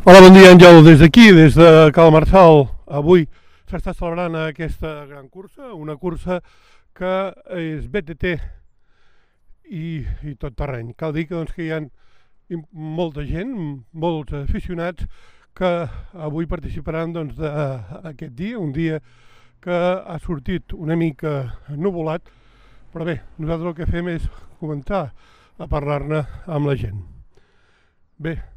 Hola, bon dia, Àngel. Des d'aquí, des de Cal Marçal, avui s'està celebrant aquesta gran cursa, una cursa que és BTT i tot terreny. Cal dir que, que hi ha molta gent, molts aficionats que avui participaran d'aquest dia, un dia que ha sortit una mica nuvolat, però bé, nosaltres el que fem és començar a parlar-ne amb la gent. Bé,